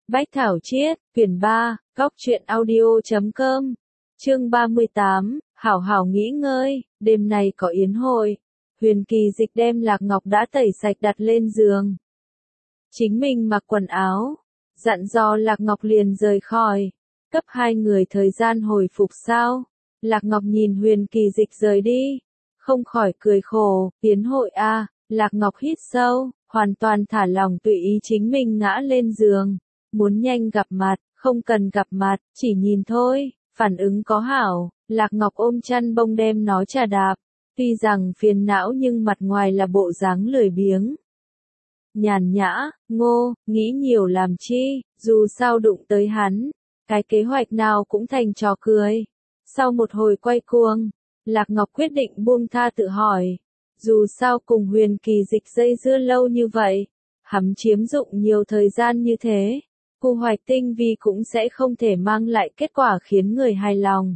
Bách Thảo Chiết, quyển 3, góc truyện audio.com, chương 38, hảo hảo nghỉ ngơi, đêm nay có yến hội. Huyền Kỳ Dịch đem Lạc Ngọc đã tẩy sạch đặt lên giường. Chính mình mặc quần áo, dặn dò Lạc Ngọc liền rời khỏi, cấp hai người thời gian hồi phục sao. Lạc Ngọc nhìn Huyền Kỳ Dịch rời đi, không khỏi cười khổ, yến hội a. Lạc Ngọc hít sâu, hoàn toàn thả lòng tùy ý chính mình ngã lên giường. Muốn nhanh gặp mặt, không cần gặp mặt, chỉ nhìn thôi, phản ứng có hảo. Lạc Ngọc ôm chăn bông đem nó trà đạp, tuy rằng phiền não nhưng mặt ngoài là bộ dáng lười biếng. Nhàn nhã, ngô, nghĩ nhiều làm chi, dù sao đụng tới hắn, cái kế hoạch nào cũng thành trò cười. Sau một hồi quay cuồng, Lạc Ngọc quyết định buông tha tự hỏi, dù sao cùng Huyền Kỳ Dịch dây dưa lâu như vậy, hắn chiếm dụng nhiều thời gian như thế, quy hoạch tinh vi cũng sẽ không thể mang lại kết quả khiến người hài lòng.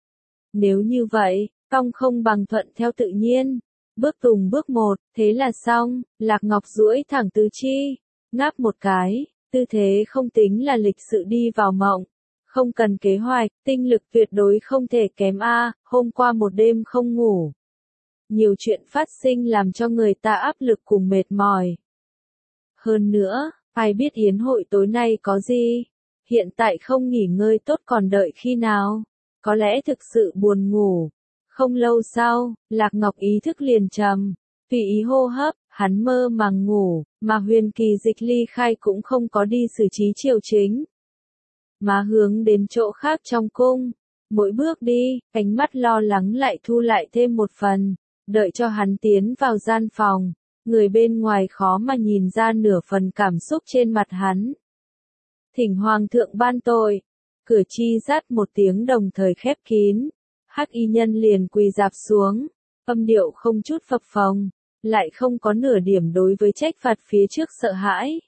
Nếu như vậy, cong không bằng thuận theo tự nhiên, bước từng bước một, thế là xong. Lạc Ngọc duỗi thẳng tứ chi, ngáp một cái, tư thế không tính là lịch sự đi vào mộng. Không cần kế hoạch, tinh lực tuyệt đối không thể kém a. Hôm qua một đêm không ngủ, nhiều chuyện phát sinh làm cho người ta áp lực cùng mệt mỏi. Hơn nữa, ai biết yến hội tối nay có gì? Hiện tại không nghỉ ngơi tốt còn đợi khi nào? Có lẽ thực sự buồn ngủ. Không lâu sau, Lạc Ngọc ý thức liền trầm, tùy ý hô hấp, hắn mơ màng ngủ, mà Huyền Kỳ Dịch ly khai cũng không có đi xử trí triều chính, mà hướng đến chỗ khác trong cung. Mỗi bước đi, ánh mắt lo lắng lại thu lại thêm một phần, đợi cho hắn tiến vào gian phòng, người bên ngoài khó mà nhìn ra nửa phần cảm xúc trên mặt hắn. Thỉnh Hoàng thượng ban tội, cửa chi rát một tiếng đồng thời khép kín, Hắc y nhân liền quỳ rạp xuống, âm điệu không chút phập phồng, lại không có nửa điểm đối với trách phạt phía trước sợ hãi.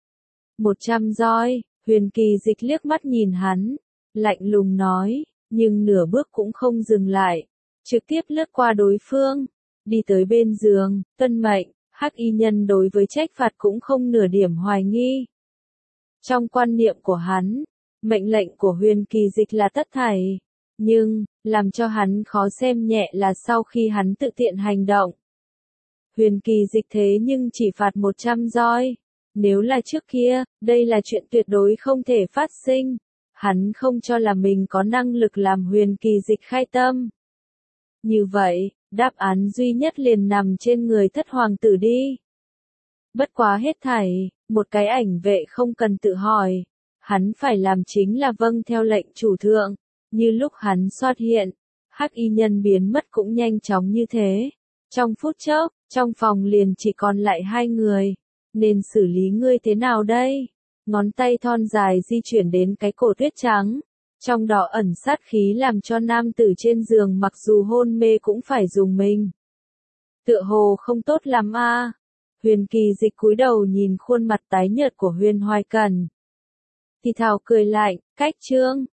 100 roi. Huyền Kỳ Dịch liếc mắt nhìn hắn, lạnh lùng nói, nhưng nửa bước cũng không dừng lại, trực tiếp lướt qua đối phương, đi tới bên giường, tuân mệnh. Hắc y nhân đối với trách phạt cũng không nửa điểm hoài nghi. Trong quan niệm của hắn, mệnh lệnh của Huyền Kỳ Dịch là tất thảy, nhưng, làm cho hắn khó xem nhẹ là sau khi hắn tự tiện hành động. Huyền Kỳ Dịch thế nhưng chỉ phạt 100 roi. Nếu là trước kia, đây là chuyện tuyệt đối không thể phát sinh. Hắn không cho là mình có năng lực làm Huyền Kỳ Dịch khai tâm. Như vậy, đáp án duy nhất liền nằm trên người thất hoàng tử đi. Bất quá hết thảy, một cái ảnh vệ không cần tự hỏi. Hắn phải làm chính là vâng theo lệnh chủ thượng. Như lúc hắn xuất hiện, Hắc y nhân biến mất cũng nhanh chóng như thế. Trong phút chốc, trong phòng liền chỉ còn lại hai người. Nên xử lý ngươi thế nào đây? Ngón tay thon dài di chuyển đến cái cổ tuyết trắng, trong đó ẩn sát khí làm cho nam tử trên giường mặc dù hôn mê cũng phải dùng mình. Tựa hồ không tốt lắm a. Huyền Kỳ Dịch cúi đầu nhìn khuôn mặt tái nhợt của Huyền Hoài Cẩn. Thì thào cười lạnh, cách chương,